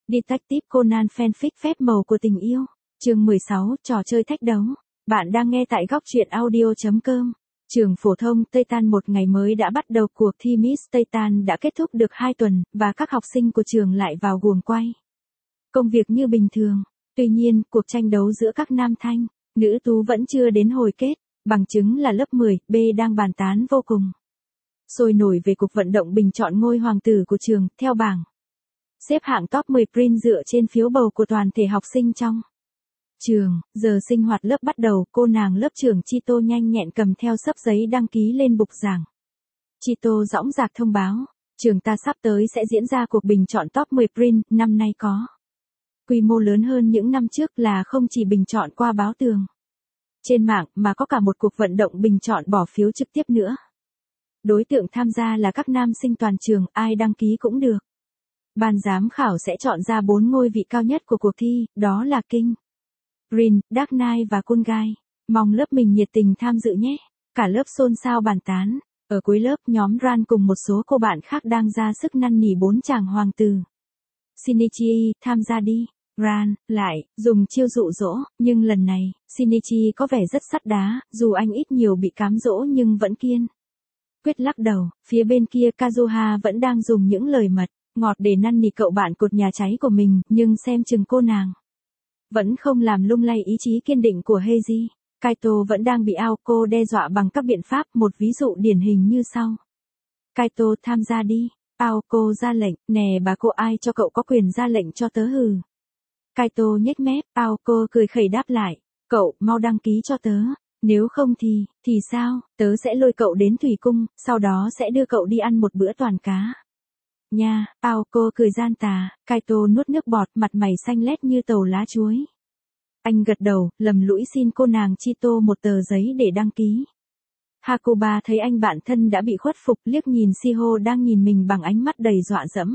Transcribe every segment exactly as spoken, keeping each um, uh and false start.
Detective Conan fanfic phép màu của tình yêu. Chương mười sáu, trò chơi thách đấu. Bạn đang nghe tại góc truyện audio chấm com. Trường phổ thông Tây Tan một ngày mới đã bắt đầu, cuộc thi Miss Tây Tan đã kết thúc được hai tuần, và các học sinh của trường lại vào guồng quay. Công việc như bình thường. Tuy nhiên, cuộc tranh đấu giữa các nam thanh, nữ tú vẫn chưa đến hồi kết, bằng chứng là lớp mười B đang bàn tán vô cùng sôi nổi về cuộc vận động bình chọn ngôi hoàng tử của trường, theo bảng xếp hạng top mười Prin dựa trên phiếu bầu của toàn thể học sinh trong trường. Giờ sinh hoạt lớp bắt đầu, cô nàng lớp trưởng Chito nhanh nhẹn cầm theo xấp giấy đăng ký lên bục giảng. Chito dõng dạc thông báo, trường ta sắp tới sẽ diễn ra cuộc bình chọn top mười Prin, năm nay có quy mô lớn hơn những năm trước, là không chỉ bình chọn qua báo tường trên mạng mà có cả một cuộc vận động bình chọn bỏ phiếu trực tiếp nữa. Đối tượng tham gia là các nam sinh toàn trường, ai đăng ký cũng được. Ban giám khảo sẽ chọn ra bốn ngôi vị cao nhất của cuộc thi, đó là King, Prin, Dark Knight và Cool Guy. Mong lớp mình nhiệt tình tham dự nhé. Cả lớp xôn xao bàn tán. Ở cuối lớp, nhóm Ran cùng một số cô bạn khác đang ra sức năn nỉ bốn chàng hoàng tử. Shinichi, tham gia đi. Ran, lại, dùng chiêu dụ dỗ, nhưng lần này, Shinichi có vẻ rất sắt đá, dù anh ít nhiều bị cám dỗ nhưng vẫn kiên quyết lắc đầu. Phía bên kia Kazuha vẫn đang dùng những lời mật ngọt để năn nỉ cậu bạn cột nhà cháy của mình, nhưng xem chừng cô nàng vẫn không làm lung lay ý chí kiên định của Heiji. Kaito vẫn đang bị Aoko đe dọa bằng các biện pháp, một ví dụ điển hình như sau. Kaito, tham gia đi. Aoko ra lệnh, nè bà cô, ai cho cậu có quyền ra lệnh cho tớ hừ. Kaito nhếch mép, Aoko cười khẩy đáp lại, cậu, mau đăng ký cho tớ. Nếu không thì, thì sao, tớ sẽ lôi cậu đến thủy cung, sau đó sẽ đưa cậu đi ăn một bữa toàn cá. Nha, Aoko cười gian tà. Kaito nuốt nước bọt, mặt mày xanh lét như tàu lá chuối. Anh gật đầu, lầm lũi xin cô nàng Chito một tờ giấy để đăng ký. Hakuba thấy anh bạn thân đã bị khuất phục, liếc nhìn Shiho đang nhìn mình bằng ánh mắt đầy dọa dẫm.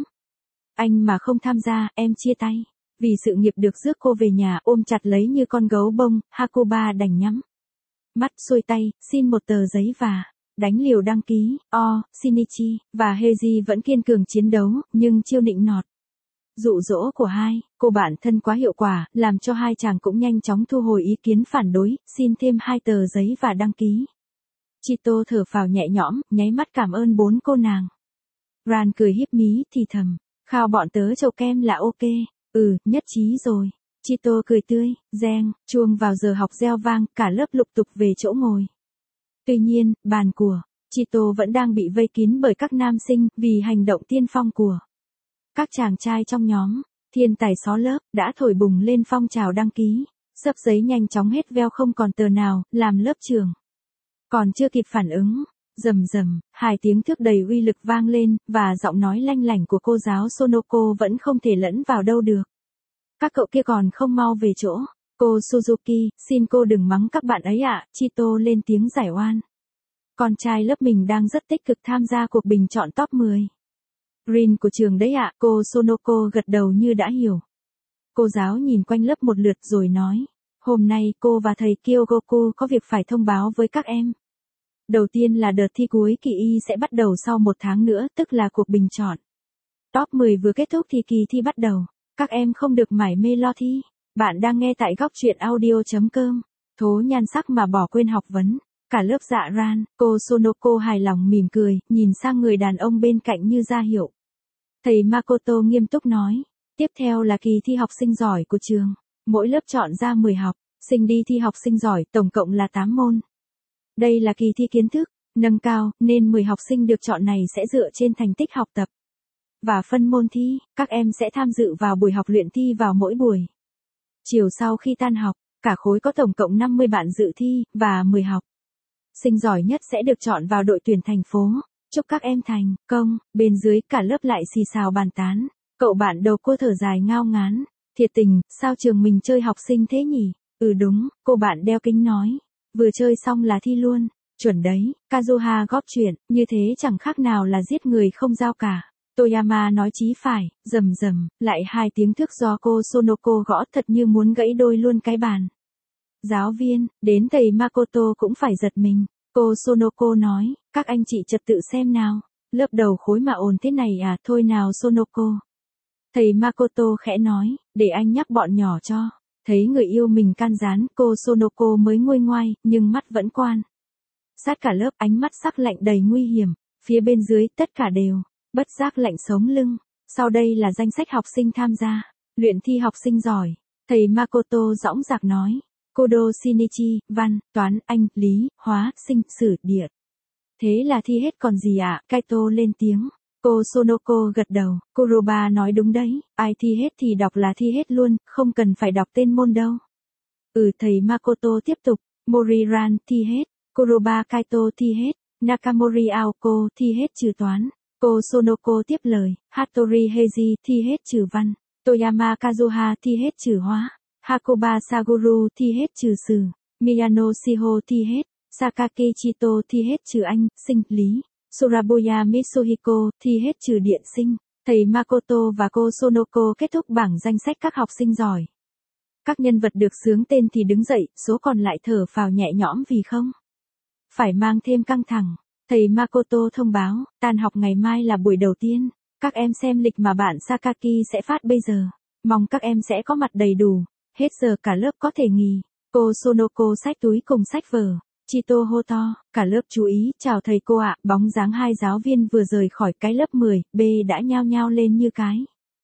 Anh mà không tham gia, em chia tay. Vì sự nghiệp được rước cô về nhà ôm chặt lấy như con gấu bông, Hakuba đành nhắm mắt xuôi tay, xin một tờ giấy và đánh liều đăng ký. O, Shinichi và Heiji vẫn kiên cường chiến đấu, nhưng chiêu nịnh nọt, dụ dỗ của hai cô bạn thân quá hiệu quả, làm cho hai chàng cũng nhanh chóng thu hồi ý kiến phản đối, xin thêm hai tờ giấy và đăng ký. Chito thở phào nhẹ nhõm, nháy mắt cảm ơn bốn cô nàng. Ran cười híp mí thì thầm, khao bọn tớ chầu kem là ok. Ừ, nhất trí rồi. Chito cười tươi. Reng, chuông vào giờ học reo vang, cả lớp lục tục về chỗ ngồi. Tuy nhiên, bàn của Chito vẫn đang bị vây kín bởi các nam sinh, vì hành động tiên phong của các chàng trai trong nhóm. Thiên tài xó lớp đã thổi bùng lên phong trào đăng ký. Xấp giấy nhanh chóng hết veo không còn tờ nào, làm lớp trưởng còn chưa kịp phản ứng. Rầm rầm, hai tiếng thước đầy uy lực vang lên, và giọng nói lanh lảnh của cô giáo Sonoko vẫn không thể lẫn vào đâu được. Các cậu kia còn không mau về chỗ. Cô Suzuki, xin cô đừng mắng các bạn ấy ạ. Chito lên tiếng giải oan. Con trai lớp mình đang rất tích cực tham gia cuộc bình chọn top mười Prin của trường đấy ạ. Cô Sonoko gật đầu như đã hiểu. Cô giáo nhìn quanh lớp một lượt rồi nói, hôm nay cô và thầy Kyogoku có việc phải thông báo với các em. Đầu tiên là đợt thi cuối kỳ y sẽ bắt đầu sau một tháng nữa, tức là cuộc bình chọn top mười vừa kết thúc thì kỳ thi bắt đầu. Các em không được mải mê lo thi. Bạn đang nghe tại góc truyện audio chấm com. Thố nhan sắc mà bỏ quên học vấn. Cả lớp dạ Ran, cô Sonoko hài lòng mỉm cười, nhìn sang người đàn ông bên cạnh như ra hiệu. Thầy Makoto nghiêm túc nói, tiếp theo là kỳ thi học sinh giỏi của trường. Mỗi lớp chọn ra mười học sinh đi thi học sinh giỏi, tổng cộng là tám môn. Đây là kỳ thi kiến thức nâng cao, nên mười học sinh được chọn này sẽ dựa trên thành tích học tập và phân môn thi. Các em sẽ tham dự vào buổi học luyện thi vào mỗi buổi chiều sau khi tan học. Cả khối có tổng cộng năm mươi bạn dự thi, và mười học sinh giỏi nhất sẽ được chọn vào đội tuyển thành phố. Chúc các em thành công. Bên dưới, cả lớp lại xì xào bàn tán. Cậu bạn đầu cô thở dài ngao ngán. Thiệt tình, sao trường mình chơi học sinh thế nhỉ? Ừ đúng, cô bạn đeo kính nói. Vừa chơi xong là thi luôn. Chuẩn đấy. Kazuha góp chuyện, như thế chẳng khác nào là giết người không dao cả. Toyama nói chí phải. Rầm rầm, lại hai tiếng thước do cô Sonoko gõ thật như muốn gãy đôi luôn cái bàn. Giáo viên, đến thầy Makoto cũng phải giật mình. Cô Sonoko nói, các anh chị trật tự xem nào. Lớp đầu khối mà ồn thế này à, thôi nào Sonoko. Thầy Makoto khẽ nói, để anh nhắc bọn nhỏ cho. Thấy người yêu mình can gián, cô Sonoko mới nguôi ngoai, nhưng mắt vẫn quan. Sát cả lớp, ánh mắt sắc lạnh đầy nguy hiểm. Phía bên dưới, tất cả đều, bất giác lạnh sống lưng. Sau đây là danh sách học sinh tham gia. Luyện thi học sinh giỏi. Thầy Makoto dõng dạc nói. Kodo Shinichi, văn, toán, anh, lý, hóa, sinh, sử, địa. Thế là thi hết còn gì ạ? À? Kaito lên tiếng. Cô Sonoko gật đầu. Kuroba nói đúng đấy. Ai thi hết thì đọc là thi hết luôn, không cần phải đọc tên môn đâu. Ừ, thầy Makoto tiếp tục. Moriran thi hết. Kuroba Kaito thi hết. Nakamori Aoko thi hết trừ toán. Cô Sonoko tiếp lời. Hattori Heiji thi hết trừ văn. Toyama Kazuha thi hết trừ hóa. Hakoba Saguru thi hết trừ sử. Miyano Shiho thi hết. Sakaki Chito thi hết trừ anh, sinh, lý. Suraboya Mitsuhiko thi hết trừ điện sinh. Thầy Makoto và cô Sonoko kết thúc bảng danh sách các học sinh giỏi. Các nhân vật được xướng tên thì đứng dậy, số còn lại thở phào nhẹ nhõm vì không phải mang thêm căng thẳng. Thầy Makoto thông báo, tan học ngày mai là buổi đầu tiên. Các em xem lịch mà bạn Sakaki sẽ phát bây giờ. Mong các em sẽ có mặt đầy đủ. Hết giờ cả lớp có thể nghỉ. Cô Sonoko xách túi cùng sách vở. Chito hô to, cả lớp chú ý, chào thầy cô ạ. Bóng dáng hai giáo viên vừa rời khỏi cái lớp mười B đã nhao nhao lên như cái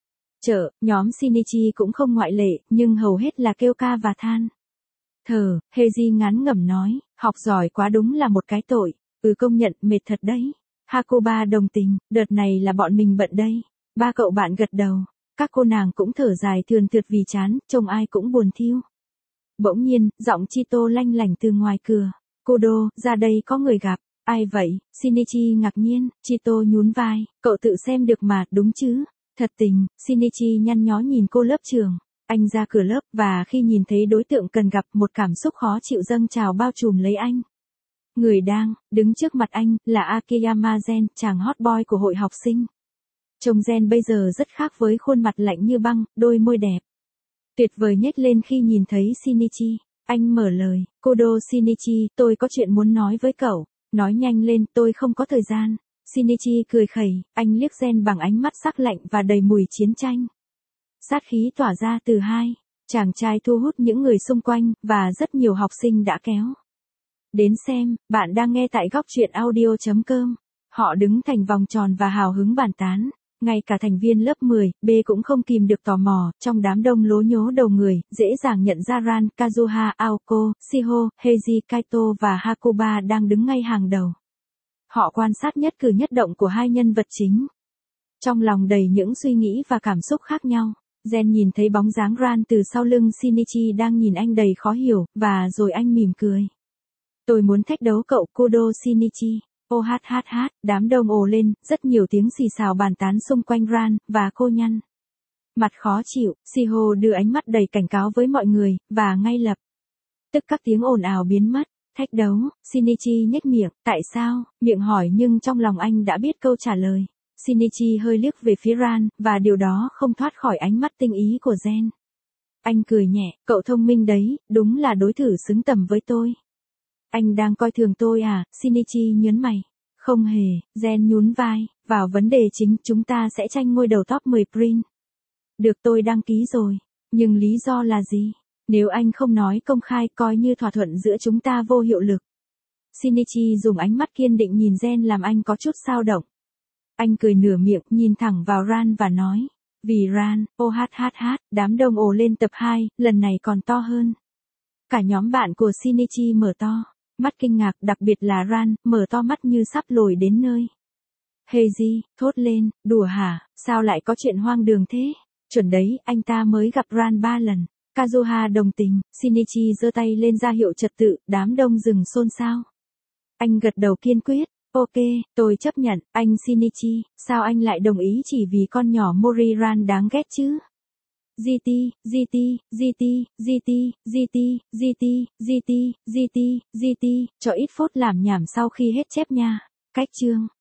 chợ. Nhóm Shinichi cũng không ngoại lệ, nhưng hầu hết là kêu ca và than thở. Heiji ngán ngẩm nói, học giỏi quá đúng là một cái tội. Ừ, công nhận, mệt thật đấy. Hakoba đồng tình, đợt này là bọn mình bận đây. Ba cậu bạn gật đầu. Các cô nàng cũng thở dài thườn thượt vì chán, trông ai cũng buồn thiu. Bỗng nhiên, giọng Chito lanh lảnh từ ngoài cửa. Kodo, ra đây có người gặp. Ai vậy? Shinichi ngạc nhiên. Chito nhún vai. Cậu tự xem được mà, đúng chứ? Thật tình. Shinichi nhăn nhó nhìn cô lớp trưởng. Anh ra cửa lớp, và khi nhìn thấy đối tượng cần gặp, một cảm xúc khó chịu dâng trào bao trùm lấy anh. Người đang đứng trước mặt anh là Akiyama Gen, chàng hot boy của hội học sinh. Trông Gen bây giờ rất khác với khuôn mặt lạnh như băng, đôi môi đẹp tuyệt vời nhếch lên khi nhìn thấy Shinichi. Anh mở lời, Kodo Shinichi, tôi có chuyện muốn nói với cậu. Nói nhanh lên, tôi không có thời gian. Shinichi cười khẩy, anh liếc Gen bằng ánh mắt sắc lạnh và đầy mùi chiến tranh. Sát khí tỏa ra từ hai chàng trai thu hút những người xung quanh, và rất nhiều học sinh đã kéo đến xem. Bạn đang nghe tại góc truyện audio chấm com. Họ đứng thành vòng tròn và hào hứng bàn tán. Ngay cả thành viên lớp mười B cũng không kìm được tò mò, trong đám đông lố nhố đầu người, dễ dàng nhận ra Ran, Kazuha, Aoko, Shiho, Heiji, Kaito và Hakoba đang đứng ngay hàng đầu. Họ quan sát nhất cử nhất động của hai nhân vật chính. Trong lòng đầy những suy nghĩ và cảm xúc khác nhau. Gen nhìn thấy bóng dáng Ran từ sau lưng Shinichi đang nhìn anh đầy khó hiểu, và rồi anh mỉm cười. Tôi muốn thách đấu cậu, Kodo Shinichi. Ô hát hát hát, đám đông ồ lên, rất nhiều tiếng xì xào bàn tán xung quanh Ran, và cô nhăn mặt khó chịu. Shiho đưa ánh mắt đầy cảnh cáo với mọi người, và ngay lập tức các tiếng ồn ào biến mất. Thách đấu, Shinichi nhếch miệng, tại sao? Miệng hỏi nhưng trong lòng anh đã biết câu trả lời. Shinichi hơi liếc về phía Ran, và điều đó không thoát khỏi ánh mắt tinh ý của Gen. Anh cười nhẹ, cậu thông minh đấy, đúng là đối thủ xứng tầm với tôi. Anh đang coi thường tôi à? Shinichi nhớn mày. Không hề, Gen nhún vai, vào vấn đề chính, chúng ta sẽ tranh ngôi đầu top mười print. Được, tôi đăng ký rồi. Nhưng lý do là gì? Nếu anh không nói công khai, coi như thỏa thuận giữa chúng ta vô hiệu lực. Shinichi dùng ánh mắt kiên định nhìn Gen làm anh có chút xao động. Anh cười nửa miệng, nhìn thẳng vào Ran và nói. Vì Ran, ô hát hát hát, đám đông ồ lên tập hai, lần này còn to hơn. Cả nhóm bạn của Shinichi mở to mắt kinh ngạc, đặc biệt là Ran, mở to mắt như sắp lồi đến nơi. Heiji, thốt lên, đùa hả, sao lại có chuyện hoang đường thế? Chuẩn đấy, anh ta mới gặp Ran ba lần. Kazuha đồng tình, Shinichi giơ tay lên ra hiệu trật tự, đám đông dừng xôn xao. Anh gật đầu kiên quyết, ok, tôi chấp nhận, anh Shinichi, sao anh lại đồng ý chỉ vì con nhỏ Moriran đáng ghét chứ? giê tê, giê tê, giê tê, giê tê, giê tê, giê tê, giê tê, giê tê, giê tê, cho ít phút làm nhảm sau khi hết chép nha. Cách chương.